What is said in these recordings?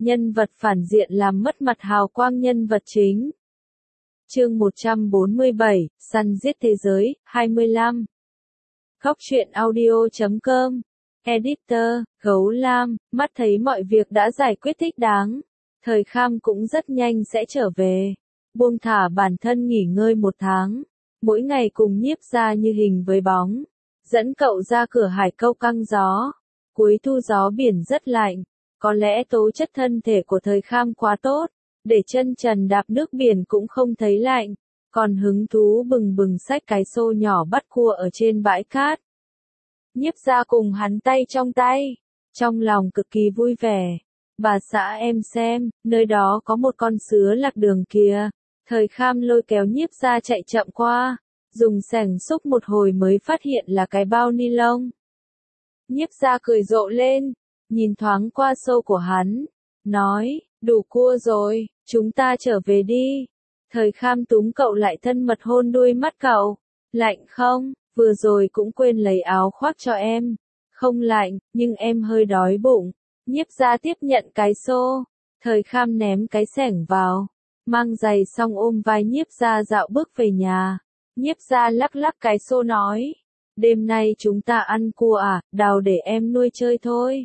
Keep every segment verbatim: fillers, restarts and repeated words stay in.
nhân vật phản diện làm mất mặt hào quang nhân vật chính. Chương một trăm bốn mươi bảy, săn giết thế giới, hai mươi lăm. Góc truyện audio chấm com. Editor, Gấu Lam, mắt thấy mọi việc đã giải quyết thích đáng. Thời Kham cũng rất nhanh sẽ trở về. Buông thả bản thân nghỉ ngơi một tháng. Mỗi ngày cùng Nhiếp Gia như hình với bóng. Dẫn cậu ra cửa hải câu căng gió. Cuối thu gió biển rất lạnh. Có lẽ tố chất thân thể của Thời Kham quá tốt. Để chân trần đạp nước biển cũng không thấy lạnh. Còn hứng thú bừng bừng xách cái xô nhỏ bắt cua ở trên bãi cát. Nhiếp Gia cùng hắn tay trong tay. Trong lòng cực kỳ vui vẻ. Bà xã em xem, nơi đó có một con sứa lạc đường kìa. Thời Kham lôi kéo Nhiếp Gia chạy chậm qua. Dùng xẻng xúc một hồi mới phát hiện là cái bao ni lông. Nhiếp Gia cười rộ lên. Nhìn thoáng qua xô của hắn. Nói, đủ cua rồi, chúng ta trở về đi. Thời Kham túm cậu lại thân mật hôn đuôi mắt cậu. Lạnh không? Vừa rồi cũng quên lấy áo khoác cho em. Không lạnh, nhưng em hơi đói bụng. Nhiếp Gia tiếp nhận cái xô. Thời Kham ném cái xẻng vào. Mang giày xong ôm vai Nhiếp Gia dạo bước về nhà. Nhiếp Gia lắc lắc cái xô nói. Đêm nay chúng ta ăn cua à, đào để em nuôi chơi thôi.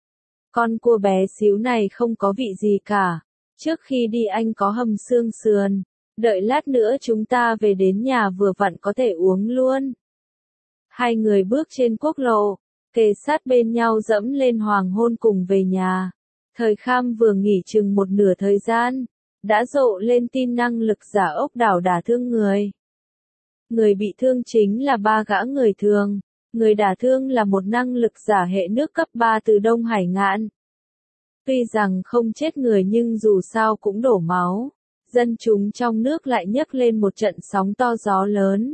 Con cua bé xíu này không có vị gì cả. Trước khi đi anh có hầm xương sườn. Đợi lát nữa chúng ta về đến nhà vừa vặn có thể uống luôn. Hai người bước trên quốc lộ, kề sát bên nhau dẫm lên hoàng hôn cùng về nhà. Thời Kham vừa nghỉ chừng một nửa thời gian, đã rộ lên tin năng lực giả ốc đảo đả thương người. Người bị thương chính là ba gã người thường, người đả thương là một năng lực giả hệ nước cấp ba từ Đông Hải Ngạn. Tuy rằng không chết người nhưng dù sao cũng đổ máu, dân chúng trong nước lại nhấc lên một trận sóng to gió lớn.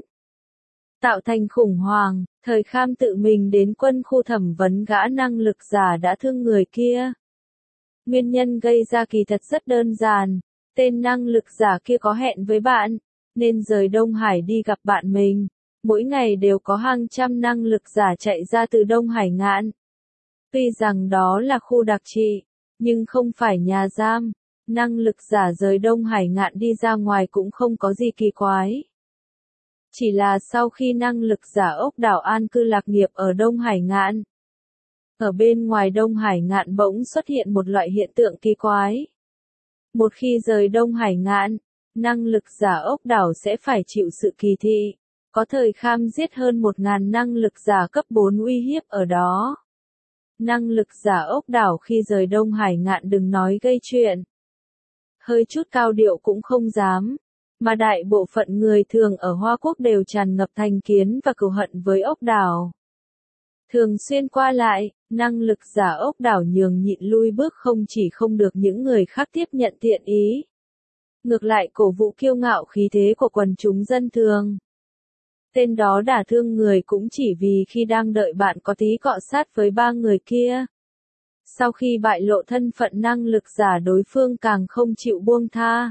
Tạo thành khủng hoảng, Thời Kham tự mình đến quân khu thẩm vấn gã năng lực giả đã thương người kia. Nguyên nhân gây ra kỳ thật rất đơn giản, tên năng lực giả kia có hẹn với bạn, nên rời Đông Hải đi gặp bạn mình. Mỗi ngày đều có hàng trăm năng lực giả chạy ra từ Đông Hải Ngạn. Tuy rằng đó là khu đặc trị, nhưng không phải nhà giam. Năng lực giả rời Đông Hải Ngạn đi ra ngoài cũng không có gì kỳ quái. Chỉ là sau khi năng lực giả ốc đảo an cư lạc nghiệp ở Đông Hải Ngạn. Ở bên ngoài Đông Hải Ngạn bỗng xuất hiện một loại hiện tượng kỳ quái. Một khi rời Đông Hải Ngạn, năng lực giả ốc đảo sẽ phải chịu sự kỳ thị. Có Thời Kham giết hơn một ngàn năng lực giả cấp bốn uy hiếp ở đó. Năng lực giả ốc đảo khi rời Đông Hải Ngạn đừng nói gây chuyện. Hơi chút cao điệu cũng không dám. Mà đại bộ phận người thường ở Hoa Quốc đều tràn ngập thành kiến và cừu hận với ốc đảo. Thường xuyên qua lại, năng lực giả ốc đảo nhường nhịn lui bước không chỉ không được những người khác tiếp nhận thiện ý. Ngược lại cổ vũ kiêu ngạo khí thế của quần chúng dân thường. Tên đó đả thương người cũng chỉ vì khi đang đợi bạn có tí cọ sát với ba người kia. Sau khi bại lộ thân phận năng lực giả đối phương càng không chịu buông tha.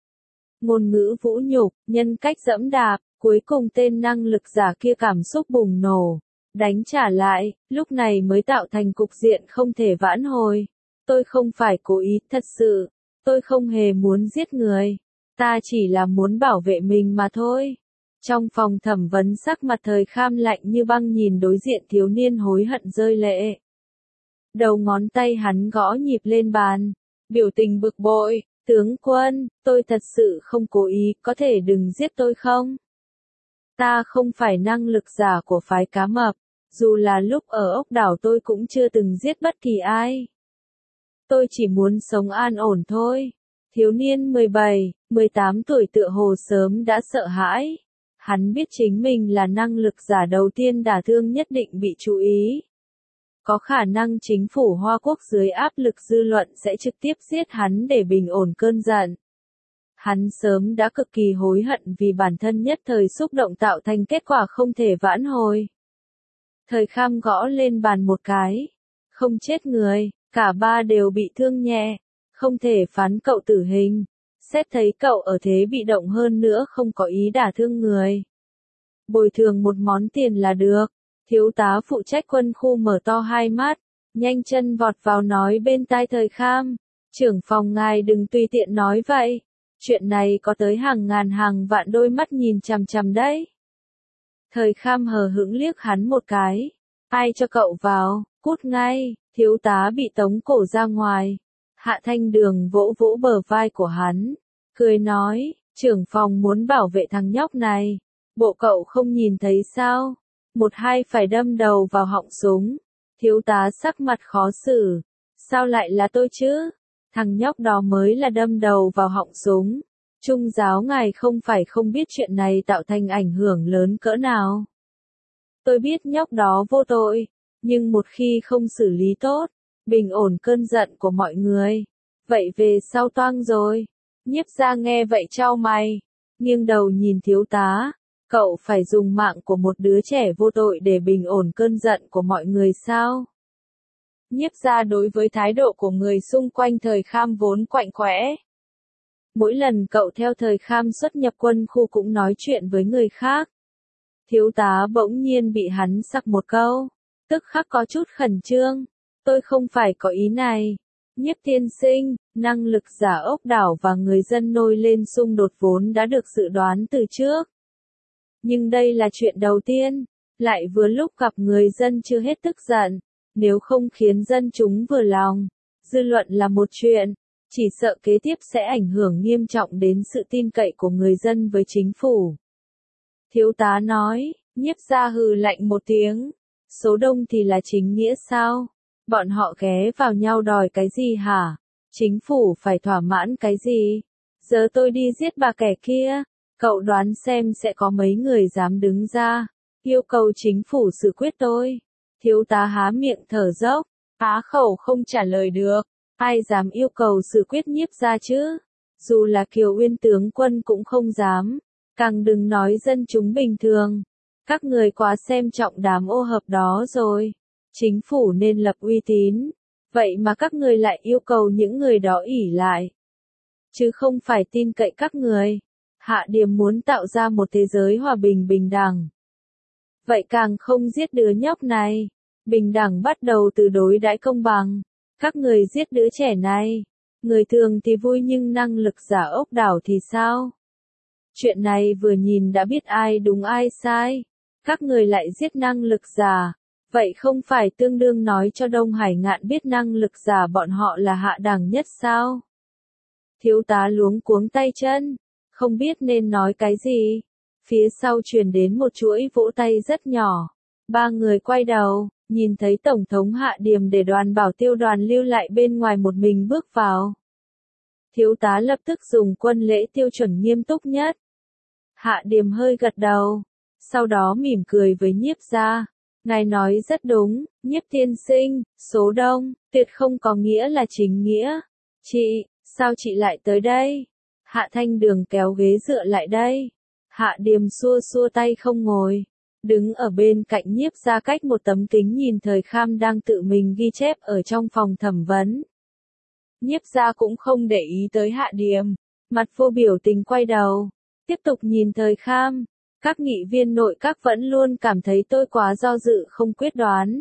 Ngôn ngữ vũ nhục, nhân cách dẫm đạp, cuối cùng tên năng lực giả kia cảm xúc bùng nổ. Đánh trả lại, lúc này mới tạo thành cục diện không thể vãn hồi. Tôi không phải cố ý, thật sự. Tôi không hề muốn giết người. Ta chỉ là muốn bảo vệ mình mà thôi. Trong phòng thẩm vấn sắc mặt Thời Kham lạnh như băng nhìn đối diện thiếu niên hối hận rơi lệ. Đầu ngón tay hắn gõ nhịp lên bàn. Biểu tình bực bội. Tướng quân, tôi thật sự không cố ý, có thể đừng giết tôi không? Ta không phải năng lực giả của phái cá mập. Dù là lúc ở ốc đảo tôi cũng chưa từng giết bất kỳ ai. Tôi chỉ muốn sống an ổn thôi. Thiếu niên mười bảy, mười tám tuổi tựa hồ sớm đã sợ hãi. Hắn biết chính mình là năng lực giả đầu tiên đả thương nhất định bị chú ý. Có khả năng chính phủ Hoa Quốc dưới áp lực dư luận sẽ trực tiếp giết hắn để bình ổn cơn giận. Hắn sớm đã cực kỳ hối hận vì bản thân nhất thời xúc động tạo thành kết quả không thể vãn hồi. Thời Kham gõ lên bàn một cái. Không chết người, cả ba đều bị thương nhẹ. Không thể phán cậu tử hình. Xét thấy cậu ở thế bị động hơn nữa không có ý đả thương người. Bồi thường một món tiền là được. Thiếu tá phụ trách quân khu mở to hai mắt. Nhanh chân vọt vào nói bên tai Thời Kham. Trưởng phòng ngài đừng tùy tiện nói vậy. Chuyện này có tới hàng ngàn hàng vạn đôi mắt nhìn chằm chằm đấy. Thời Kham hờ hững liếc hắn một cái. Ai cho cậu vào, cút ngay, thiếu tá bị tống cổ ra ngoài. Hạ Thanh Đường vỗ vỗ bờ vai của hắn, cười nói, trưởng phòng muốn bảo vệ thằng nhóc này. Bộ cậu không nhìn thấy sao? Một hai phải đâm đầu vào họng súng. Thiếu tá sắc mặt khó xử. Sao lại là tôi chứ? Thằng nhóc đó mới là đâm đầu vào họng súng. Trung giáo ngài không phải không biết chuyện này tạo thành ảnh hưởng lớn cỡ nào. Tôi biết nhóc đó vô tội, nhưng một khi không xử lý tốt, bình ổn cơn giận của mọi người, vậy về sau toang rồi. Nhiếp gia nghe vậy chau mày, nghiêng đầu nhìn thiếu tá, cậu phải dùng mạng của một đứa trẻ vô tội để bình ổn cơn giận của mọi người sao? Nhiếp gia đối với thái độ của người xung quanh Thời Kham vốn quạnh quẽ. Mỗi lần cậu theo Thời Kham xuất nhập quân khu cũng nói chuyện với người khác. Thiếu tá bỗng nhiên bị hắn sặc một câu, tức khắc có chút khẩn trương. Tôi không phải có ý này. Nhiếp tiên sinh, năng lực giả ốc đảo và người dân nổi lên xung đột vốn đã được dự đoán từ trước. Nhưng đây là chuyện đầu tiên, lại vừa lúc gặp người dân chưa hết tức giận. Nếu không khiến dân chúng vừa lòng, dư luận là một chuyện, chỉ sợ kế tiếp sẽ ảnh hưởng nghiêm trọng đến sự tin cậy của người dân với chính phủ. Thiếu tá nói, nhiếp gia hừ lạnh một tiếng, số đông thì là chính nghĩa sao? Bọn họ ghé vào nhau đòi cái gì hả? Chính phủ phải thỏa mãn cái gì? Giờ tôi đi giết bà kẻ kia, cậu đoán xem sẽ có mấy người dám đứng ra, yêu cầu chính phủ xử quyết tôi. Thiếu tá há miệng thở dốc, á khẩu không trả lời được, ai dám yêu cầu xử quyết nhiếp gia chứ? Dù là Kiều Uyên tướng quân cũng không dám, càng đừng nói dân chúng bình thường. Các người quá xem trọng đám ô hợp đó rồi. Chính phủ nên lập uy tín, vậy mà các người lại yêu cầu những người đó ỷ lại. Chứ không phải tin cậy các người. Hạ Điềm muốn tạo ra một thế giới hòa bình bình đẳng. Vậy càng không giết đứa nhóc này. Bình đẳng bắt đầu từ đối đãi công bằng. Các người giết đứa trẻ này. Người thường thì vui nhưng năng lực giả ốc đảo thì sao? Chuyện này vừa nhìn đã biết ai đúng ai sai. Các người lại giết năng lực giả. Vậy không phải tương đương nói cho Đông Hải Ngạn biết năng lực giả bọn họ là hạ đẳng nhất sao? Thiếu tá luống cuống tay chân, không biết nên nói cái gì. Phía sau truyền đến một chuỗi vỗ tay rất nhỏ. Ba người quay đầu, nhìn thấy Tổng thống Hạ Điềm để đoàn bảo tiêu đoàn lưu lại bên ngoài một mình bước vào. Thiếu tá lập tức dùng quân lễ tiêu chuẩn nghiêm túc nhất. Hạ Điềm hơi gật đầu, sau đó mỉm cười với nhiếp gia. Ngài nói rất đúng, nhiếp tiên sinh, số đông, tuyệt không có nghĩa là chính nghĩa. Chị, sao chị lại tới đây? Hạ Thanh Đường kéo ghế dựa lại đây. Hạ Điềm xua xua tay không ngồi. Đứng ở bên cạnh nhiếp gia cách một tấm kính nhìn Thời Kham đang tự mình ghi chép ở trong phòng thẩm vấn. Nhiếp gia cũng không để ý tới Hạ Điềm. Mặt vô biểu tình quay đầu. Tiếp tục nhìn Thời Kham. Các nghị viên nội các vẫn luôn cảm thấy tôi quá do dự không quyết đoán.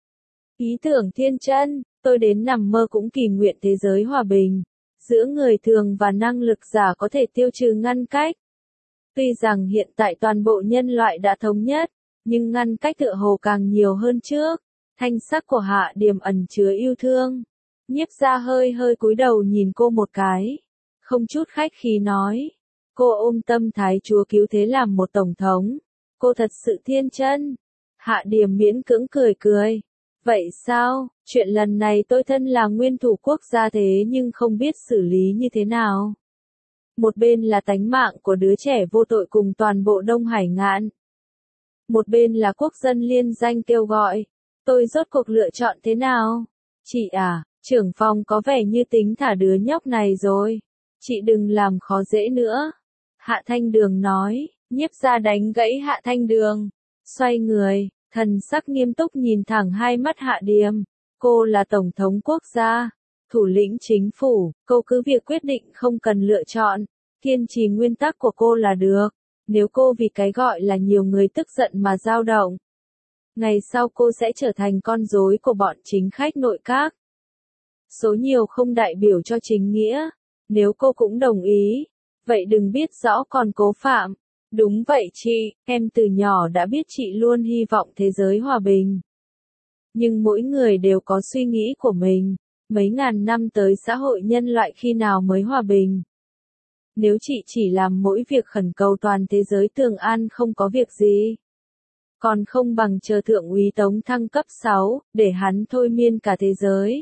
Ý tưởng thiên chân, tôi đến nằm mơ cũng kỳ nguyện thế giới hòa bình. Giữa người thường và năng lực giả có thể tiêu trừ ngăn cách. Tuy rằng hiện tại toàn bộ nhân loại đã thống nhất, nhưng ngăn cách tựa hồ càng nhiều hơn trước. Thanh sắc của Hạ Điềm ẩn chứa yêu thương. Nhiếp gia hơi hơi cúi đầu nhìn cô một cái. Không chút khách khí nói. Cô ôm tâm thái chúa cứu thế làm một tổng thống. Cô thật sự thiên chân. Hạ Điềm miễn cưỡng cười cười. Vậy sao, chuyện lần này tôi thân là nguyên thủ quốc gia thế nhưng không biết xử lý như thế nào. Một bên là tánh mạng của đứa trẻ vô tội cùng toàn bộ Đông Hải Ngạn. Một bên là quốc dân liên danh kêu gọi. Tôi rốt cuộc lựa chọn thế nào? Chị à, trưởng phòng có vẻ như tính thả đứa nhóc này rồi. Chị đừng làm khó dễ nữa. Hạ Thanh Đường nói, nhiếp gia đánh gãy Hạ Thanh Đường. Xoay người, thần sắc nghiêm túc nhìn thẳng hai mắt Hạ Điềm. Cô là Tổng thống quốc gia, thủ lĩnh chính phủ, cô cứ việc quyết định không cần lựa chọn. Kiên trì nguyên tắc của cô là được. Nếu cô vì cái gọi là nhiều người tức giận mà dao động, ngày sau cô sẽ trở thành con rối của bọn chính khách nội các. Số nhiều không đại biểu cho chính nghĩa. Nếu cô cũng đồng ý, vậy đừng biết rõ còn cố phạm. Đúng vậy chị, em từ nhỏ đã biết chị luôn hy vọng thế giới hòa bình. Nhưng mỗi người đều có suy nghĩ của mình. Mấy ngàn năm tới xã hội nhân loại khi nào mới hòa bình? Nếu chị chỉ làm mỗi việc khẩn cầu toàn thế giới tường an không có việc gì, còn không bằng chờ thượng úy Tống thăng cấp sáu, để hắn thôi miên cả thế giới.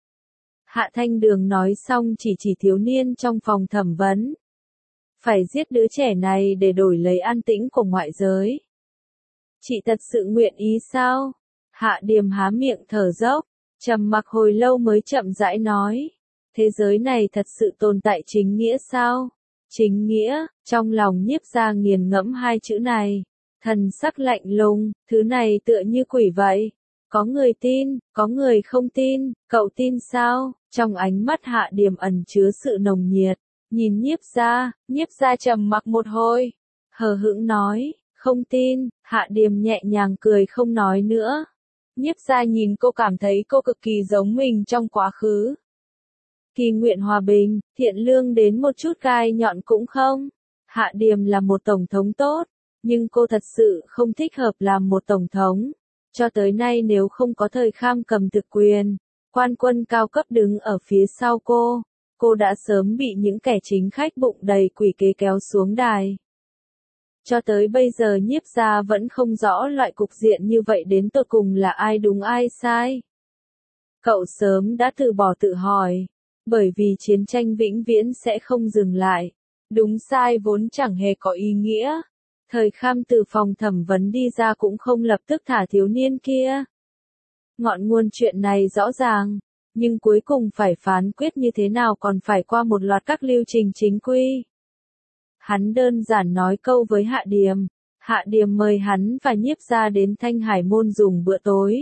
Hạ Thanh Đường nói xong chỉ chỉ thiếu niên trong phòng thẩm vấn. Phải giết đứa trẻ này để đổi lấy an tĩnh của ngoại giới. Chị thật sự nguyện ý sao? Hạ Điềm há miệng thở dốc, trầm mặc hồi lâu mới chậm rãi nói. Thế giới này thật sự tồn tại chính nghĩa sao? Chính nghĩa, trong lòng Nhiếp Gia nghiền ngẫm hai chữ này. Thần sắc lạnh lùng, thứ này tựa như quỷ vậy. Có người tin, có người không tin, cậu tin sao? Trong ánh mắt Hạ Điềm ẩn chứa sự nồng nhiệt. Nhìn Nhiếp Gia, Nhiếp Gia trầm mặc một hồi. Hờ hững nói, không tin, Hạ Điềm nhẹ nhàng cười không nói nữa. Nhiếp Gia nhìn cô cảm thấy cô cực kỳ giống mình trong quá khứ. Kỳ nguyện hòa bình, thiện lương đến một chút gai nhọn cũng không. Hạ Điềm là một tổng thống tốt, nhưng cô thật sự không thích hợp làm một tổng thống. Cho tới nay nếu không có Thời Kham cầm thực quyền, quan quân cao cấp đứng ở phía sau cô, cô đã sớm bị những kẻ chính khách bụng đầy quỷ kế kéo xuống đài. Cho tới bây giờ Nhiếp Gia vẫn không rõ loại cục diện như vậy đến tột cùng là ai đúng ai sai. Cậu sớm đã từ bỏ tự hỏi, bởi vì chiến tranh vĩnh viễn sẽ không dừng lại. Đúng sai vốn chẳng hề có ý nghĩa. Thời Kham từ phòng thẩm vấn đi ra cũng không lập tức thả thiếu niên kia. Ngọn nguồn chuyện này rõ ràng, nhưng cuối cùng phải phán quyết như thế nào còn phải qua một loạt các lưu trình chính quy. Hắn đơn giản nói câu với Hạ Điềm. Hạ Điềm mời hắn và Nhiếp Gia đến Thanh Hải Môn dùng bữa tối.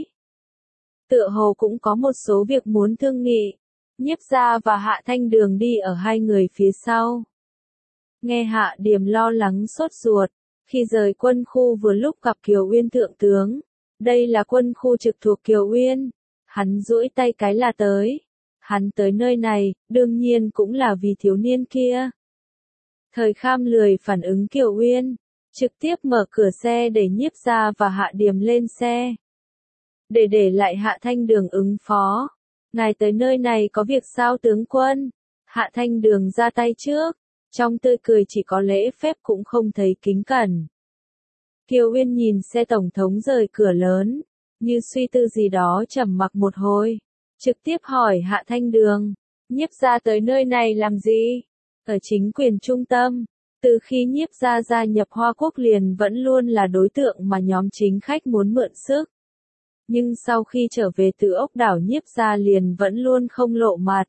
Tựa hồ cũng có một số việc muốn thương nghị. Nhiếp Gia và Hạ Thanh Đường đi ở hai người phía sau. Nghe Hạ Điềm lo lắng sốt ruột, khi rời quân khu vừa lúc gặp Kiều Uyên thượng tướng. Đây là quân khu trực thuộc Kiều Uyên. Hắn duỗi tay cái là tới. Hắn tới nơi này, đương nhiên cũng là vì thiếu niên kia. Thời Kham lười phản ứng Kiều Uyên, trực tiếp mở cửa xe để Nhiếp Gia và Hạ Điềm lên xe. Để để lại Hạ Thanh Đường ứng phó. Ngài tới nơi này có việc sao tướng quân? Hạ Thanh Đường ra tay trước, trong tươi cười chỉ có lễ phép cũng không thấy kính cẩn. Kiều Uyên nhìn xe tổng thống rời cửa lớn, như suy tư gì đó trầm mặc một hồi, trực tiếp hỏi Hạ Thanh Đường, Nhiếp Gia tới nơi này làm gì? Ở chính quyền trung tâm, từ khi Nhiếp Gia gia nhập Hoa Quốc liền vẫn luôn là đối tượng mà nhóm chính khách muốn mượn sức. Nhưng sau khi trở về từ ốc đảo Nhiếp Gia liền vẫn luôn không lộ mặt.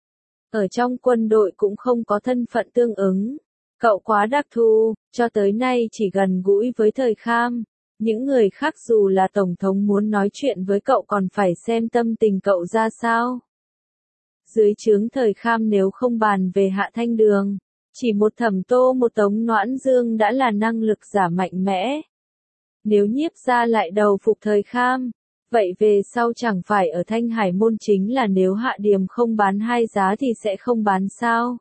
Ở trong quân đội cũng không có thân phận tương ứng. Cậu quá đặc thù, cho tới nay chỉ gần gũi với Thời Kham. Những người khác dù là tổng thống muốn nói chuyện với cậu còn phải xem tâm tình cậu ra sao. Dưới trướng Thời Kham nếu không bàn về Hạ Thanh Đường, chỉ một Thẩm Tô một Tống Noãn Dương đã là năng lực giả mạnh mẽ. Nếu Nhiếp Gia lại đầu phục Thời Kham, vậy về sau chẳng phải ở Thanh Hải Môn chính là nếu Hạ Điềm không bán hai giá thì sẽ không bán sao?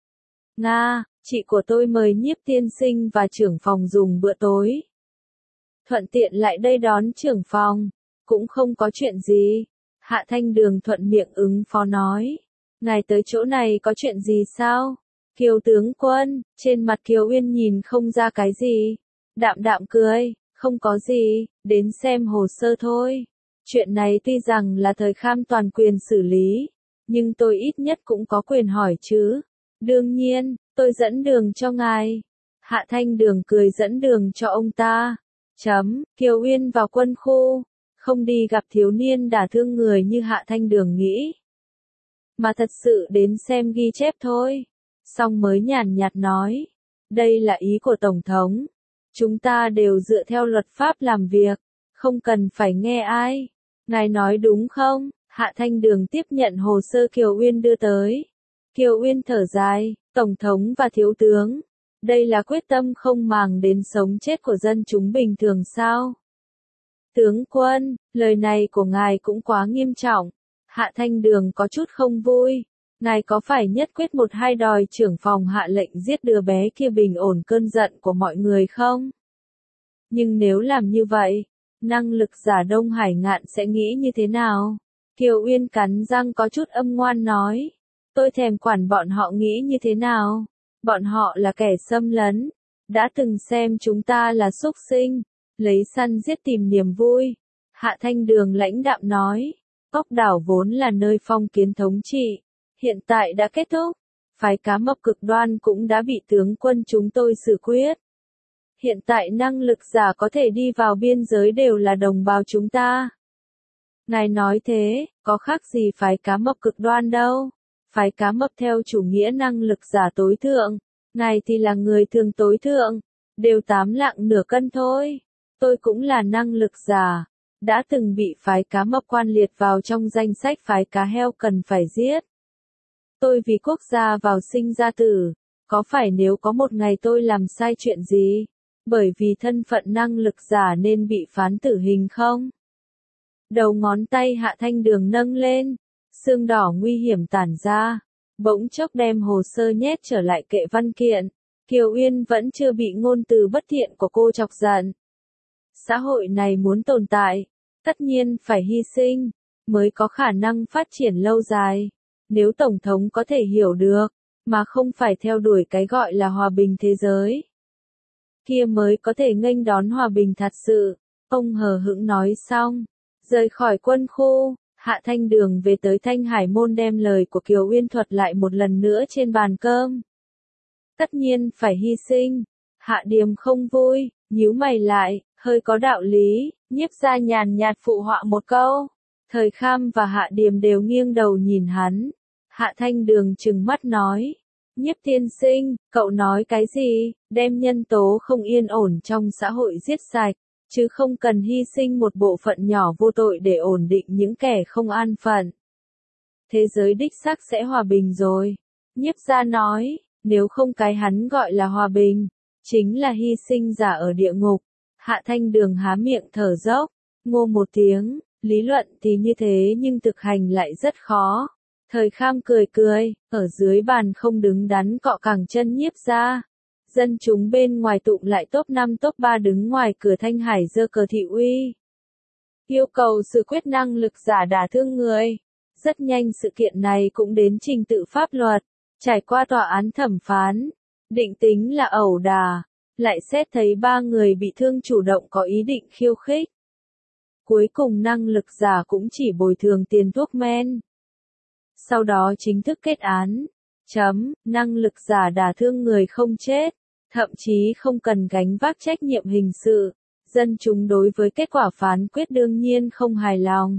Nga, chị của tôi mời Nhiếp tiên sinh và trưởng phòng dùng bữa tối. Thuận tiện lại đây đón trưởng phòng, cũng không có chuyện gì. Hạ Thanh Đường thuận miệng ứng phó nói. Ngài tới chỗ này có chuyện gì sao? Kiều tướng quân, trên mặt Kiều Uyên nhìn không ra cái gì. Đạm đạm cười, không có gì, đến xem hồ sơ thôi. Chuyện này tuy rằng là Thời Kham toàn quyền xử lý, nhưng tôi ít nhất cũng có quyền hỏi chứ. Đương nhiên, tôi dẫn đường cho ngài. Hạ Thanh Đường cười dẫn đường cho ông ta. Chấm, Kiều Uyên vào quân khu, không đi gặp thiếu niên đả thương người như Hạ Thanh Đường nghĩ. Mà thật sự đến xem ghi chép thôi. Xong mới nhàn nhạt nói. Đây là ý của Tổng thống. Chúng ta đều dựa theo luật pháp làm việc, không cần phải nghe ai. Ngài nói đúng không? Hạ Thanh Đường tiếp nhận hồ sơ Kiều Uyên đưa tới. Kiều Uyên thở dài, Tổng thống và Thiếu tướng. Đây là quyết tâm không màng đến sống chết của dân chúng bình thường sao? Tướng quân, lời này của ngài cũng quá nghiêm trọng. Hạ Thanh Đường có chút không vui. Ngài có phải nhất quyết một hai đòi trưởng phòng hạ lệnh giết đứa bé kia bình ổn cơn giận của mọi người không? Nhưng nếu làm như vậy, năng lực giả Đông Hải Ngạn sẽ nghĩ như thế nào? Kiều Uyên cắn răng có chút âm ngoan nói. Tôi thèm quản bọn họ nghĩ như thế nào? Bọn họ là kẻ xâm lấn. Đã từng xem chúng ta là súc sinh. Lấy săn giết tìm niềm vui. Hạ Thanh Đường lãnh đạm nói. Ốc đảo vốn là nơi phong kiến thống trị. Hiện tại đã kết thúc. Phái cá mập cực đoan cũng đã bị tướng quân chúng tôi xử quyết. Hiện tại năng lực giả có thể đi vào biên giới đều là đồng bào chúng ta. Ngài nói thế, có khác gì phái cá mập cực đoan đâu. Phái cá mập theo chủ nghĩa năng lực giả tối thượng. Ngài thì là người thường tối thượng. Đều tám lạng nửa cân thôi. Tôi cũng là năng lực giả. Đã từng bị phái cá mập quan liệt vào trong danh sách phái cá heo cần phải giết. Tôi vì quốc gia vào sinh ra tử. Có phải nếu có một ngày tôi làm sai chuyện gì? Bởi vì thân phận năng lực giả nên bị phán tử hình không? Đầu ngón tay Hạ Thanh Đường nâng lên. Xương đỏ nguy hiểm tản ra. Bỗng chốc đem hồ sơ nhét trở lại kệ văn kiện. Kiều Uyên vẫn chưa bị ngôn từ bất thiện của cô chọc giận. Xã hội này muốn tồn tại, tất nhiên phải hy sinh, mới có khả năng phát triển lâu dài. Nếu Tổng thống có thể hiểu được, mà không phải theo đuổi cái gọi là hòa bình thế giới, kia mới có thể nghênh đón hòa bình thật sự. Ông hờ hững nói xong, rời khỏi quân khu, Hạ Thanh Đường về tới Thanh Hải Môn đem lời của Kiều Uyên thuật lại một lần nữa trên bàn cơm. Tất nhiên phải hy sinh. Hạ Điềm không vui, nhíu mày lại, hơi có đạo lý, Nhiếp Gia nhàn nhạt phụ họa một câu. Thời Kham và Hạ Điềm đều nghiêng đầu nhìn hắn. Hạ Thanh Đường trừng mắt nói. Nhiếp tiên sinh, cậu nói cái gì, đem nhân tố không yên ổn trong xã hội giết sạch, chứ không cần hy sinh một bộ phận nhỏ vô tội để ổn định những kẻ không an phận. Thế giới đích xác sẽ hòa bình rồi. Nhiếp Gia nói, nếu không cái hắn gọi là hòa bình, chính là hy sinh giả ở địa ngục. Hạ Thanh Đường há miệng thở dốc, ngô một tiếng, lý luận thì như thế nhưng thực hành lại rất khó. Thời Kham cười cười, ở dưới bàn không đứng đắn cọ cẳng chân Nhiếp Gia. Dân chúng bên ngoài tụng lại top năm top ba đứng ngoài cửa Thanh Hải giơ cờ thị uy. Yêu cầu sự quyết năng lực giả đả thương người. Rất nhanh sự kiện này cũng đến trình tự pháp luật, trải qua tòa án thẩm phán, định tính là ẩu đả, lại xét thấy ba người bị thương chủ động có ý định khiêu khích. Cuối cùng năng lực giả cũng chỉ bồi thường tiền thuốc men. Sau đó chính thức kết án. Chấm, năng lực giả đả thương người không chết, thậm chí không cần gánh vác trách nhiệm hình sự. Dân chúng đối với kết quả phán quyết đương nhiên không hài lòng.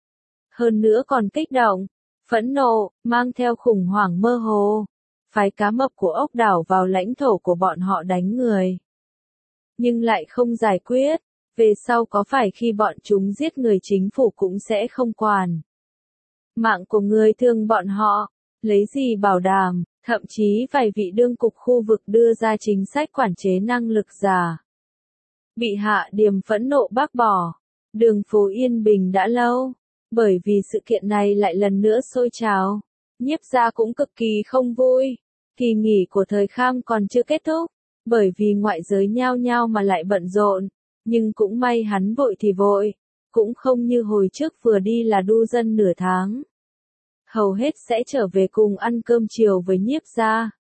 Hơn nữa còn kích động, phẫn nộ, mang theo khủng hoảng mơ hồ. Phái cá mập của ốc đảo vào lãnh thổ của bọn họ đánh người. Nhưng lại không giải quyết, về sau có phải khi bọn chúng giết người chính phủ cũng sẽ không quản. Mạng của người thương bọn họ, lấy gì bảo đảm, thậm chí vài vị đương cục khu vực đưa ra chính sách quản chế năng lực giả. Bị Hạ Điềm phẫn nộ bác bỏ, đường phố yên bình đã lâu, bởi vì sự kiện này lại lần nữa sôi trào. Nhiếp Gia cũng cực kỳ không vui, kỳ nghỉ của Thời Kham còn chưa kết thúc, bởi vì ngoại giới nhao nhao mà lại bận rộn, nhưng cũng may hắn vội thì vội, cũng không như hồi trước vừa đi là đu dân nửa tháng. Hầu hết sẽ trở về cùng ăn cơm chiều với Nhiếp Gia.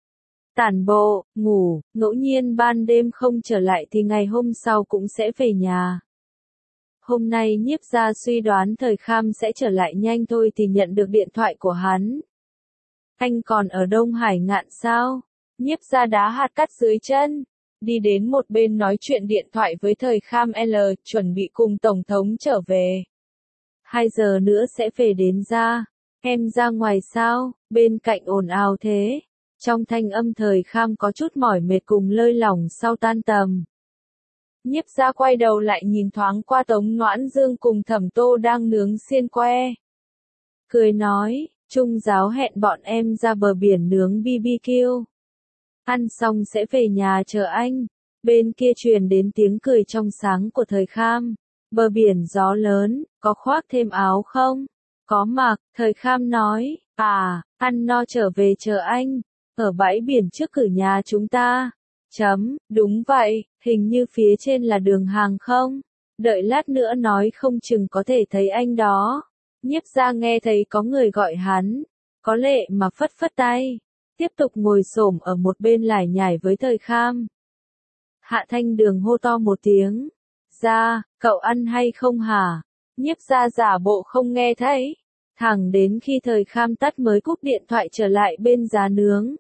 Tản bộ, ngủ, ngẫu nhiên ban đêm không trở lại thì ngày hôm sau cũng sẽ về nhà. Hôm nay Nhiếp Gia suy đoán Thời Kham sẽ trở lại nhanh thôi thì nhận được điện thoại của hắn. Anh còn ở Đông Hải Ngạn sao? Nhiếp Gia đá hạt cát dưới chân, đi đến một bên nói chuyện điện thoại với Thời Kham L, chuẩn bị cùng Tổng thống trở về. Hai giờ nữa sẽ về đến ra. Em ra ngoài sao? Bên cạnh ồn ào thế. Trong thanh âm Thời Kham có chút mỏi mệt cùng lơi lỏng sau tan tầm. Nhiếp Gia quay đầu lại nhìn thoáng qua Tống Noãn Dương cùng Thẩm Tô đang nướng xiên que. Cười nói, Trung giáo hẹn bọn em ra bờ biển nướng bi bi kiu. Ăn xong sẽ về nhà chờ anh. Bên kia truyền đến tiếng cười trong sáng của Thời Kham. Bờ biển gió lớn, có khoác thêm áo không? Có mặc, Thời Kham nói, à, ăn no trở về chờ anh, ở bãi biển trước cửa nhà chúng ta. Chấm, đúng vậy, hình như phía trên là đường hàng không? Đợi lát nữa nói không chừng có thể thấy anh đó. Nhiếp Gia nghe thấy có người gọi hắn, có lệ mà phất phất tay, tiếp tục ngồi xổm ở một bên lải nhải với Thời Kham. Hạ Thanh Đường hô to một tiếng, ra, cậu ăn hay không hả? Nhiếp Gia giả bộ không nghe thấy, thẳng đến khi Thời Kham tắt mới cúp điện thoại trở lại bên giá nướng.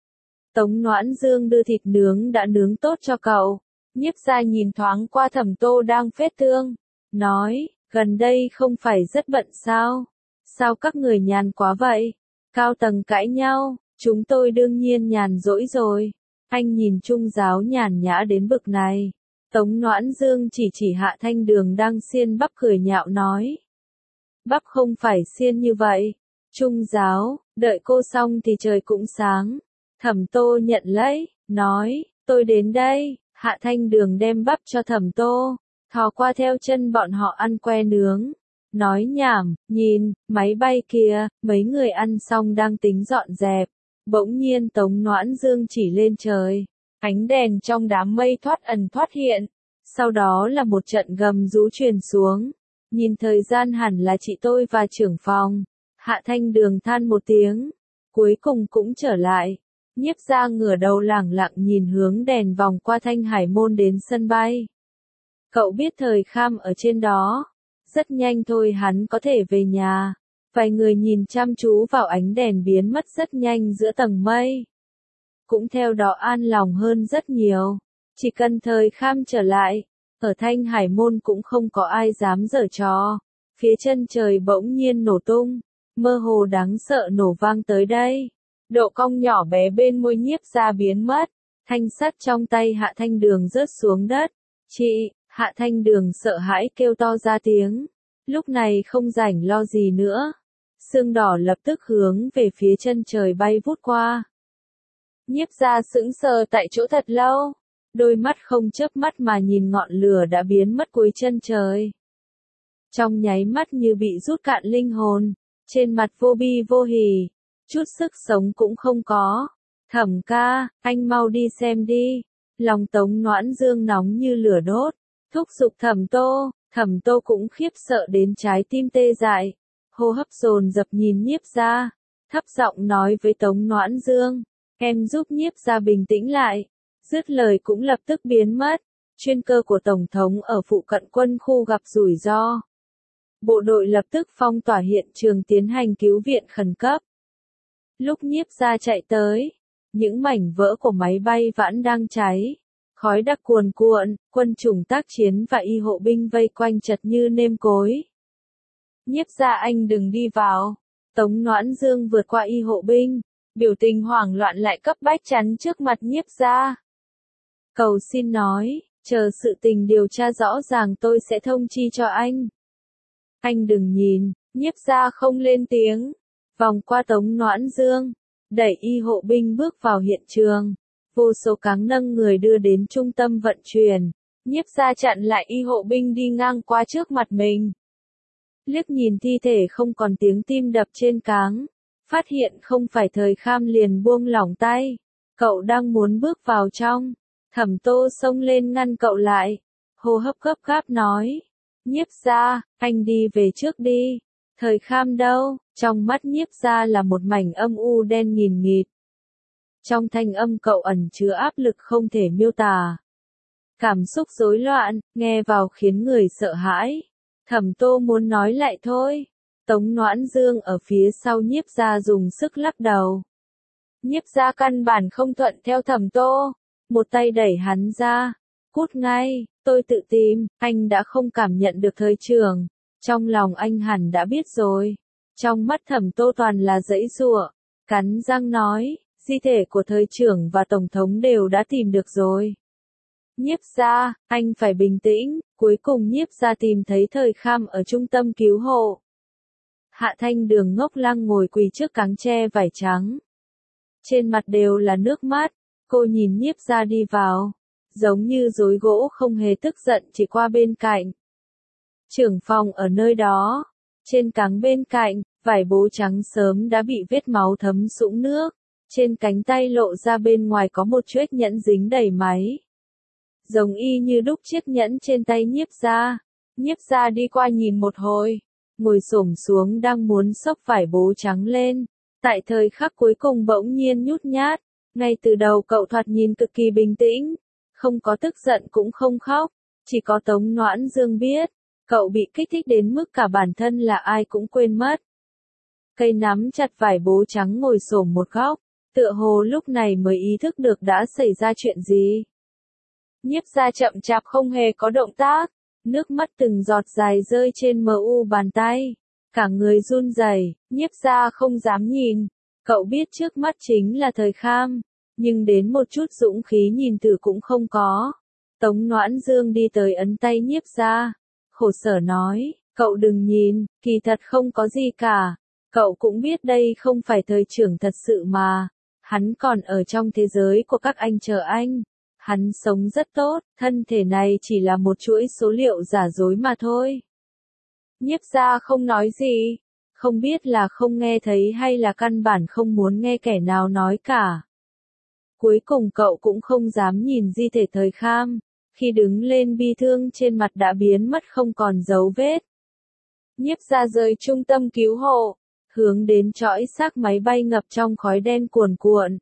Tống Noãn Dương đưa thịt nướng đã nướng tốt cho cậu. Nhiếp Gia nhìn thoáng qua Thẩm Tô đang phết thương, nói, gần đây không phải rất bận sao? Sao các người nhàn quá vậy? Cao tầng cãi nhau, chúng tôi đương nhiên nhàn rỗi rồi. Anh nhìn Trung Giáo nhàn nhã đến bực này. Tống Noãn Dương chỉ chỉ Hạ Thanh Đường đang xiên bắp cười nhạo nói. Bắp không phải xiên như vậy. Trung Giáo, đợi cô xong thì trời cũng sáng. Thẩm Tô nhận lấy, nói, tôi đến đây. Hạ Thanh Đường đem bắp cho Thẩm Tô, thò qua theo chân bọn họ ăn que nướng. Nói nhảm, nhìn, máy bay kia, mấy người ăn xong đang tính dọn dẹp. Bỗng nhiên Tống Noãn Dương chỉ lên trời, ánh đèn trong đám mây thoát ẩn thoát hiện. Sau đó là một trận gầm rú truyền xuống. Nhìn thời gian hẳn là chị tôi và trưởng phòng. Hạ Thanh Đường than một tiếng, cuối cùng cũng trở lại. Nhiếp Gia ngửa đầu lẳng lặng nhìn hướng đèn vòng qua Thanh Hải Môn đến sân bay. Cậu biết Thời Kham ở trên đó. Rất nhanh thôi hắn có thể về nhà. Vài người nhìn chăm chú vào ánh đèn biến mất rất nhanh giữa tầng mây. Cũng theo đó an lòng hơn rất nhiều. Chỉ cần Thời Kham trở lại, ở Thanh Hải Môn cũng không có ai dám giở trò. Phía chân trời bỗng nhiên nổ tung, mơ hồ đáng sợ nổ vang tới đây. Độ cong nhỏ bé bên môi Nhiếp Gia biến mất, thanh sắt trong tay Hạ Thanh Đường rớt xuống đất. Chị, Hạ Thanh Đường sợ hãi kêu to ra tiếng. Lúc này không rảnh lo gì nữa. Sương đỏ lập tức hướng về phía chân trời bay vút qua. Nhiếp Gia sững sờ tại chỗ thật lâu. Đôi mắt không chớp mắt mà nhìn ngọn lửa đã biến mất cuối chân trời. Trong nháy mắt như bị rút cạn linh hồn, trên mặt vô bi vô hỉ, chút sức sống cũng không có. Thẩm ca, anh mau đi xem đi. Lòng Tống Noãn Dương nóng như lửa đốt, thúc giục Thẩm Tô. Thẩm Tô cũng khiếp sợ đến trái tim tê dại, hô hấp dồn dập nhìn Nhiếp Gia, thấp giọng nói với Tống Noãn Dương, em giúp Nhiếp Gia bình tĩnh lại. Dứt lời cũng lập tức biến mất. Chuyên cơ của Tổng thống ở phụ cận quân khu gặp rủi ro. Bộ đội lập tức phong tỏa hiện trường tiến hành cứu viện khẩn cấp. Lúc Nhiếp Gia chạy tới, những mảnh vỡ của máy bay vẫn đang cháy. Khói đặc cuồn cuộn, quân chủng tác chiến và y hộ binh vây quanh chật như nêm cối. Nhiếp Gia anh đừng đi vào. Tống Noãn Dương vượt qua y hộ binh, biểu tình hoảng loạn lại cấp bách chắn trước mặt Nhiếp Gia. Cầu xin nói, chờ sự tình điều tra rõ ràng tôi sẽ thông chi cho anh. Anh đừng nhìn, Nhiếp Gia không lên tiếng. Vòng qua Tống Noãn Dương, đẩy y hộ binh bước vào hiện trường. Vô số cáng nâng người đưa đến trung tâm vận chuyển. Nhiếp Gia chặn lại y hộ binh đi ngang qua trước mặt mình. Liếc nhìn thi thể không còn tiếng tim đập trên cáng. Phát hiện không phải Thời Kham liền buông lỏng tay. Cậu đang muốn bước vào trong. Thẩm Tô xông lên ngăn cậu lại. Hô hấp gấp gáp nói. Nhiếp Gia, anh đi về trước đi. Thời Kham đâu? Trong mắt Nhiếp Gia là một mảnh âm u đen nghìn nghịt. Trong thanh âm cậu ẩn chứa áp lực không thể miêu tả. Cảm xúc rối loạn, nghe vào khiến người sợ hãi. Thẩm Tô muốn nói lại thôi. Tống Noãn Dương ở phía sau Nhiếp Gia dùng sức lắc đầu. Nhiếp Gia căn bản không thuận theo Thẩm Tô. Một tay đẩy hắn ra. Cút ngay, tôi tự tìm, anh đã không cảm nhận được thời trường. Trong lòng anh hẳn đã biết rồi. Trong mắt Thẩm Tô toàn là giãy giụa, cắn răng nói, di thể của thời trưởng và tổng thống đều đã tìm được rồi. Nhiếp Gia, anh phải bình tĩnh. Cuối cùng Nhiếp Gia tìm thấy Thời Kham ở trung tâm cứu hộ. Hạ Thanh Đường ngốc lăng ngồi quỳ trước cáng tre vải trắng. Trên mặt đều là nước mắt. Cô nhìn Nhiếp Gia đi vào, giống như rối gỗ không hề tức giận chỉ qua bên cạnh. Trưởng phòng ở nơi đó, Trên cáng bên cạnh, vải bố trắng sớm đã bị vết máu thấm sũng nước. Trên cánh tay lộ ra bên ngoài có một chuếch nhẫn dính đầy máy. Giống y như đúc chiếc nhẫn trên tay Nhiếp Gia. Nhiếp Gia đi qua nhìn một hồi, ngồi xổm xuống đang muốn xốc vải bố trắng lên. Tại thời khắc cuối cùng bỗng nhiên nhút nhát. Ngay từ đầu cậu thoạt nhìn cực kỳ bình tĩnh, không có tức giận cũng không khóc, chỉ có Tống Noãn Dương biết, cậu bị kích thích đến mức cả bản thân là ai cũng quên mất. Cây nắm chặt vải bố trắng ngồi xổm một góc, tựa hồ lúc này mới ý thức được đã xảy ra chuyện gì. Nhiếp Gia chậm chạp không hề có động tác, nước mắt từng giọt dài rơi trên mờ u bàn tay, cả người run rẩy. Nhiếp Gia không dám nhìn, cậu biết trước mắt chính là Thời Kham, nhưng đến một chút dũng khí nhìn thử cũng không có. Tống Noãn Dương đi tới ấn tay Nhiếp Gia, khổ sở nói, cậu đừng nhìn, kỳ thật không có gì cả, cậu cũng biết đây không phải thời trưởng thật sự mà, hắn còn ở trong thế giới của các anh chờ anh, hắn sống rất tốt, thân thể này chỉ là một chuỗi số liệu giả dối mà thôi. Nhiếp Gia không nói gì, không biết là không nghe thấy hay là căn bản không muốn nghe kẻ nào nói cả. Cuối cùng cậu cũng không dám nhìn di thể Thời Kham, khi đứng lên bi thương trên mặt đã biến mất không còn dấu vết. Nhiếp Gia rời trung tâm cứu hộ, hướng đến chõi xác máy bay ngập trong khói đen cuồn cuộn.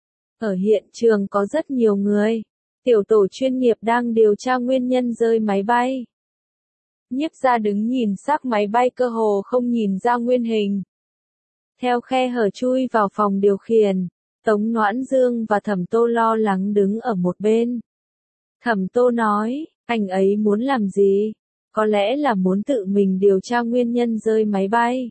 Ở hiện trường có rất nhiều người, tiểu tổ chuyên nghiệp đang điều tra nguyên nhân rơi máy bay. Nhiếp Gia đứng nhìn xác máy bay cơ hồ không nhìn ra nguyên hình. Theo khe hở chui vào phòng điều khiển, Tống Noãn Dương và Thẩm Tô lo lắng đứng ở một bên. Thẩm Tô nói, anh ấy muốn làm gì? Có lẽ là muốn tự mình điều tra nguyên nhân rơi máy bay.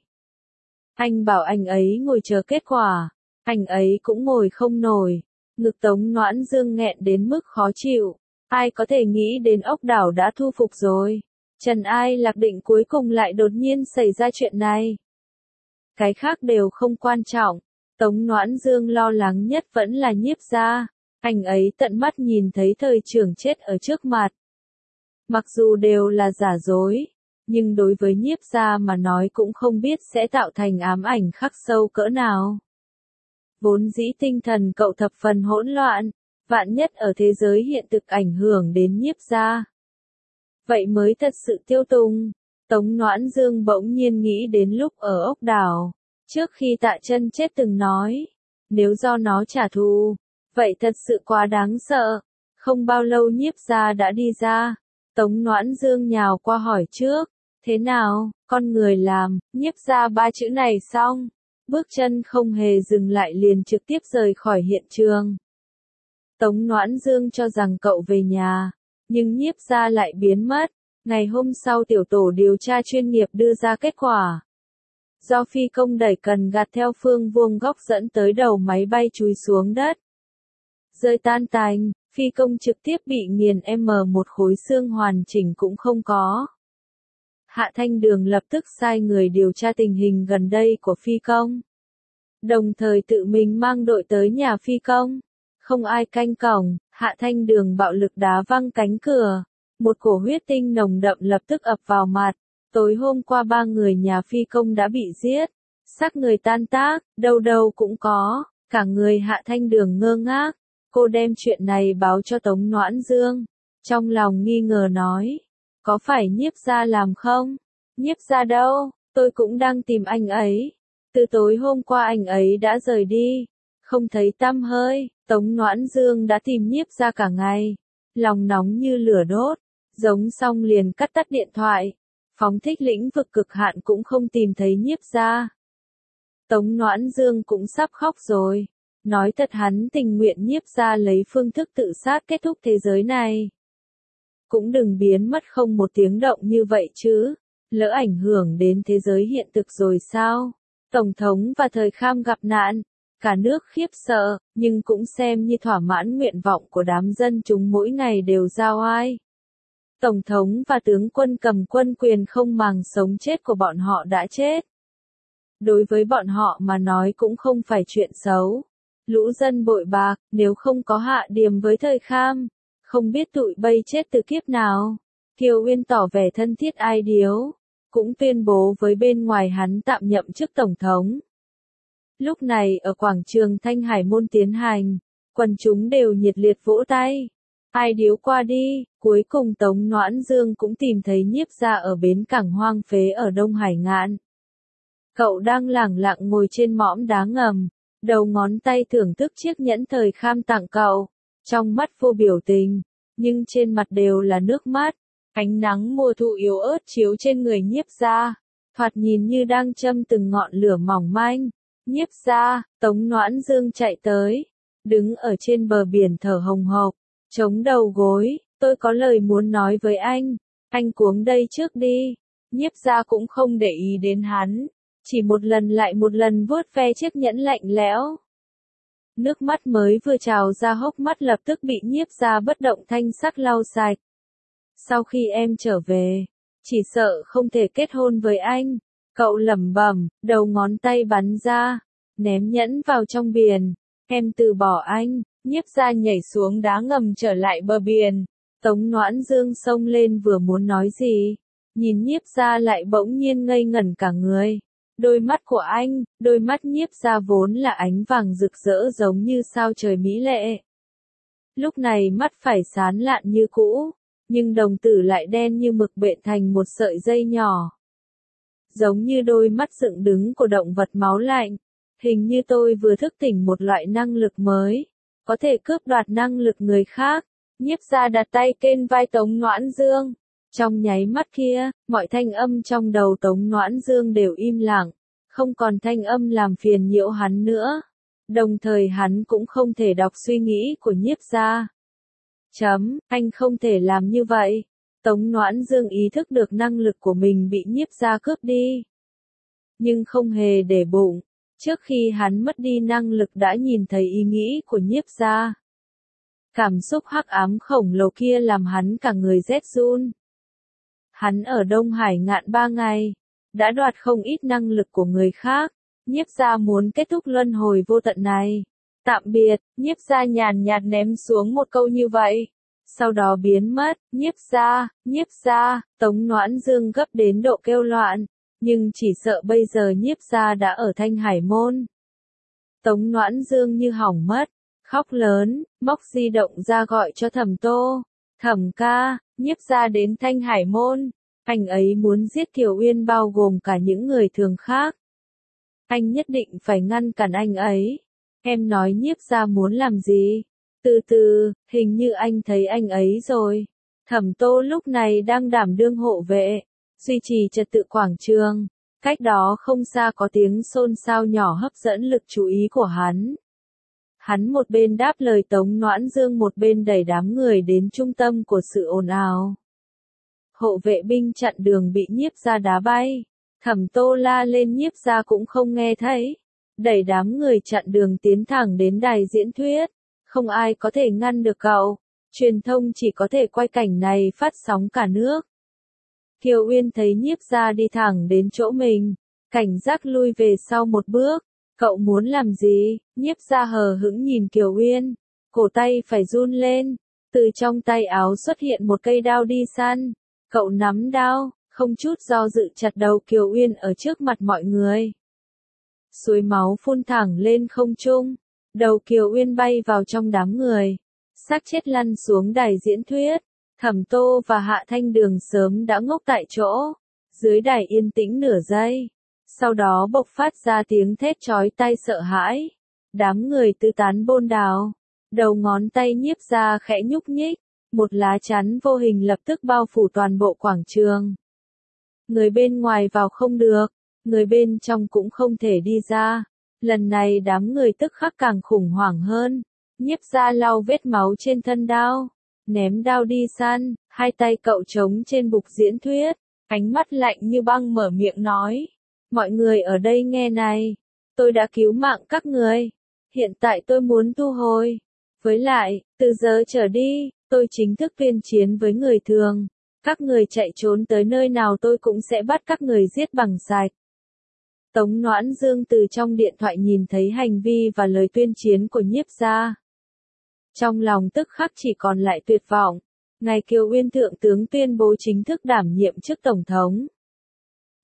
Anh bảo anh ấy ngồi chờ kết quả, anh ấy cũng ngồi không nổi. Ngực Tống Noãn Dương nghẹn đến mức khó chịu. Ai có thể nghĩ đến ốc đảo đã thu phục rồi. Trần Ai Lạc định cuối cùng lại đột nhiên xảy ra chuyện này. Cái khác đều không quan trọng. Tống Noãn Dương lo lắng nhất vẫn là Nhiếp Gia. Anh ấy tận mắt nhìn thấy thời trưởng chết ở trước mặt. Mặc dù đều là giả dối, nhưng đối với Nhiếp Gia mà nói cũng không biết sẽ tạo thành ám ảnh khắc sâu cỡ nào. Vốn dĩ tinh thần cậu thập phần hỗn loạn, vạn nhất ở thế giới hiện thực ảnh hưởng đến Nhiếp Gia. Vậy mới thật sự tiêu tùng. Tống Noãn Dương bỗng nhiên nghĩ đến lúc ở ốc đảo, trước khi Tạ Chân chết từng nói, nếu do nó trả thù, vậy thật sự quá đáng sợ. Không bao lâu Nhiếp Gia đã đi ra, Tống Noãn Dương nhào qua hỏi trước, thế nào, con người làm, Nhiếp Gia ba chữ này xong, bước chân không hề dừng lại liền trực tiếp rời khỏi hiện trường. Tống Noãn Dương cho rằng cậu về nhà, nhưng Nhiếp Gia lại biến mất. Ngày hôm sau tiểu tổ điều tra chuyên nghiệp đưa ra kết quả. Do phi công đẩy cần gạt theo phương vuông góc dẫn tới đầu máy bay chúi xuống đất. Rơi tan tành, phi công trực tiếp bị nghiền M một khối xương hoàn chỉnh cũng không có. Hạ Thanh Đường lập tức sai người điều tra tình hình gần đây của phi công. Đồng thời tự mình mang đội tới nhà phi công. Không ai canh cổng, Hạ Thanh Đường bạo lực đá văng cánh cửa. Một cổ huyết tinh nồng đậm lập tức ập vào mặt. Tối hôm qua ba người nhà phi công đã bị giết. Xác người tan tác, đâu đâu cũng có. Cả người Hạ Thanh Đường ngơ ngác. Cô đem chuyện này báo cho Tống Noãn Dương. Trong lòng nghi ngờ nói. Có phải Nhiếp Gia làm không? Nhiếp Gia đâu? Tôi cũng đang tìm anh ấy. Từ tối hôm qua anh ấy đã rời đi. Không thấy tăm hơi. Tống Noãn Dương đã tìm Nhiếp Gia cả ngày. Lòng nóng như lửa đốt. Giống xong liền cắt tắt điện thoại. Phóng thích lĩnh vực cực hạn cũng không tìm thấy Nhiếp Gia. Tống Noãn Dương cũng sắp khóc rồi. Nói thật hắn tình nguyện Nhiếp Gia lấy phương thức tự sát kết thúc thế giới này. Cũng đừng biến mất không một tiếng động như vậy chứ. Lỡ ảnh hưởng đến thế giới hiện thực rồi sao? Tổng thống và Thời Kham gặp nạn. Cả nước khiếp sợ, nhưng cũng xem như thỏa mãn nguyện vọng của đám dân chúng mỗi ngày đều giao oai. Tổng thống và tướng quân cầm quân quyền không màng sống chết của bọn họ đã chết. Đối với bọn họ mà nói cũng không phải chuyện xấu. Lũ dân bội bạc, nếu không có Hạ Điềm với Thời Kham, không biết tụi bây chết từ kiếp nào. Kiều Uyên tỏ vẻ thân thiết ai điếu. cũng tuyên bố với bên ngoài hắn tạm nhậm chức tổng thống. Lúc này ở quảng trường Thanh Hải Môn tiến hành, quần chúng đều nhiệt liệt vỗ tay. Ai điếu qua đi, cuối cùng Tống Noãn Dương cũng tìm thấy Nhiếp Gia ở bến cảng hoang phế ở Đông Hải Ngạn. Cậu đang lẳng lặng ngồi trên mõm đá ngầm, đầu ngón tay thưởng thức chiếc nhẫn thời Kham tặng cậu, trong mắt vô biểu tình, nhưng trên mặt đều là nước mắt. Ánh nắng mùa thu yếu ớt chiếu trên người Nhiếp Gia, thoạt nhìn như đang châm từng ngọn lửa mỏng manh. Nhiếp Gia, Tống Noãn Dương chạy tới, đứng ở trên bờ biển thở hồng hộc, chống đầu gối, tôi có lời muốn nói với anh, anh cuống đây trước đi. Nhiếp Gia cũng không để ý đến hắn, chỉ một lần lại một lần vuốt ve chiếc nhẫn lạnh lẽo. Nước mắt mới vừa trào ra hốc mắt lập tức bị Nhiếp Gia bất động thanh sắc lau sạch. Sau khi em trở về, chỉ sợ không thể kết hôn với anh. Cậu lẩm bẩm, đầu ngón tay bắn ra, ném nhẫn vào trong biển. Em từ bỏ anh. Nhiếp Gia nhảy xuống đá ngầm trở lại bờ biển. Tống Noãn Dương xông lên vừa muốn nói gì, nhìn Nhiếp Gia lại bỗng nhiên ngây ngẩn cả người. Đôi mắt của anh, đôi mắt Nhiếp Gia vốn là ánh vàng rực rỡ giống như sao trời mỹ lệ. Lúc này mắt phải sáng lạn như cũ, nhưng đồng tử lại đen như mực bện thành một sợi dây nhỏ. Giống như đôi mắt dựng đứng của động vật máu lạnh. Hình như tôi vừa thức tỉnh một loại năng lực mới, có thể cướp đoạt năng lực người khác. Nhiếp Gia đặt tay trên vai Tống Noãn Dương. Trong nháy mắt kia, mọi thanh âm trong đầu Tống Noãn Dương đều im lặng, không còn thanh âm làm phiền nhiễu hắn nữa. Đồng thời hắn cũng không thể đọc suy nghĩ của Nhiếp Gia. Chấm, anh không thể làm như vậy. Tống Noãn Dương ý thức được năng lực của mình bị Nhiếp Gia cướp đi, nhưng không hề để bụng. Trước khi hắn mất đi năng lực đã nhìn thấy ý nghĩ của Nhiếp Gia. Cảm xúc hắc ám khổng lồ kia làm hắn cả người rét run. Hắn ở Đông Hải Ngạn ba ngày, đã đoạt không ít năng lực của người khác. Nhiếp Gia muốn kết thúc luân hồi vô tận này. Tạm biệt. Nhiếp Gia nhàn nhạt ném xuống một câu như vậy, sau đó biến mất. Nhiếp Gia, Nhiếp Gia, Tống Noãn Dương gấp đến độ kêu loạn, nhưng chỉ sợ bây giờ Nhiếp Gia đã ở Thanh Hải Môn. Tống Noãn Dương như hỏng mất, khóc lớn, móc di động ra gọi cho Thẩm Tô. Thẩm ca, Nhiếp Gia đến Thanh Hải Môn, anh ấy muốn giết Kiều Uyên bao gồm cả những người thường khác. Anh nhất định phải ngăn cản anh ấy. Em nói Nhiếp Gia muốn làm gì? Từ từ, hình như anh thấy anh ấy rồi. Thẩm Tô lúc này đang đảm đương hộ vệ, duy trì trật tự quảng trường. Cách đó không xa có tiếng xôn xao nhỏ hấp dẫn lực chú ý của hắn. Hắn một bên đáp lời Tống Noãn Dương một bên đẩy đám người đến trung tâm của sự ồn ào. Hộ vệ binh chặn đường bị Nhiếp Gia đá bay. Thẩm Tô la lên Nhiếp Gia cũng không nghe thấy. Đẩy đám người chặn đường tiến thẳng đến đài diễn thuyết. Không ai có thể ngăn được cậu. Truyền thông chỉ có thể quay cảnh này phát sóng cả nước. Kiều Uyên thấy Nhiếp Gia đi thẳng đến chỗ mình, cảnh giác lui về sau một bước. Cậu muốn làm gì? Nhiếp Gia hờ hững nhìn Kiều Uyên, cổ tay phải run lên, từ trong tay áo xuất hiện một cây đao đi săn. Cậu nắm đao, không chút do dự chặt đầu Kiều Uyên ở trước mặt mọi người. Suối máu phun thẳng lên không trung, đầu Kiều Uyên bay vào trong đám người, xác chết lăn xuống đài diễn thuyết. Thẩm Tô và Hạ Thanh Đường sớm đã ngốc tại chỗ, dưới đài yên tĩnh nửa giây, sau đó bộc phát ra tiếng thét chói tai sợ hãi. Đám người tứ tán bôn đào, đầu ngón tay Nhiếp Gia khẽ nhúc nhích, một lá chắn vô hình lập tức bao phủ toàn bộ quảng trường. Người bên ngoài vào không được, người bên trong cũng không thể đi ra. Lần này đám người tức khắc càng khủng hoảng hơn. Nhiếp Gia lau vết máu trên thân đao, ném đao đi săn, hai tay cậu trống trên bục diễn thuyết, ánh mắt lạnh như băng mở miệng nói. Mọi người ở đây nghe này, tôi đã cứu mạng các người, hiện tại tôi muốn thu hồi. Với lại, từ giờ trở đi, tôi chính thức tuyên chiến với người thường. Các người chạy trốn tới nơi nào tôi cũng sẽ bắt các người giết bằng sạch. Tống Noãn Dương từ trong điện thoại nhìn thấy hành vi và lời tuyên chiến của Nhiếp Gia. Trong lòng tức khắc chỉ còn lại tuyệt vọng. Ngày Kiều Uyên Thượng tướng tuyên bố chính thức đảm nhiệm chức Tổng thống.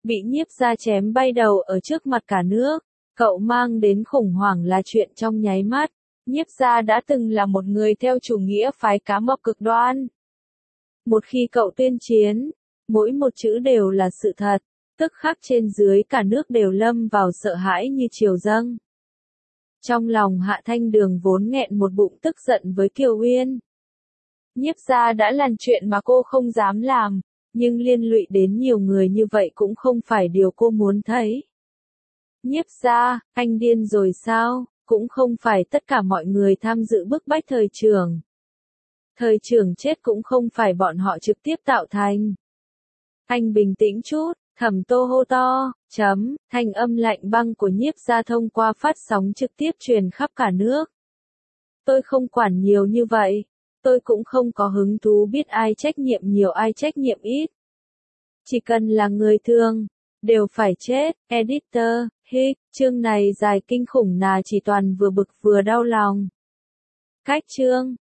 bị Nhiếp gia chém bay đầu ở trước mặt cả nước. Cậu mang đến khủng hoảng là chuyện trong nháy mắt. Nhiếp gia đã từng là một người theo chủ nghĩa phái cá mập cực đoan. Một khi cậu tuyên chiến, mỗi một chữ đều là sự thật, tức khắc trên dưới cả nước đều lâm vào sợ hãi như triều dâng. Trong lòng Hạ Thanh Đường vốn nghẹn một bụng tức giận với Kiều Uyên. Nhiếp gia đã làm chuyện mà cô không dám làm, nhưng liên lụy đến nhiều người như vậy cũng không phải điều cô muốn thấy. Nhiếp gia, anh điên rồi sao? Cũng không phải tất cả mọi người tham dự bức bách thời trưởng. Thời trưởng chết cũng không phải bọn họ trực tiếp tạo thành. Anh bình tĩnh chút, Thẩm Tô hô to, chấm, thanh âm lạnh băng của Nhiếp gia thông qua phát sóng trực tiếp truyền khắp cả nước. Tôi không quản nhiều như vậy, tôi cũng không có hứng thú biết ai trách nhiệm nhiều ai trách nhiệm ít. Chỉ cần là người thường, đều phải chết. Editor, Hic, chương này dài kinh khủng nà chỉ toàn vừa bực vừa đau lòng. Cách chương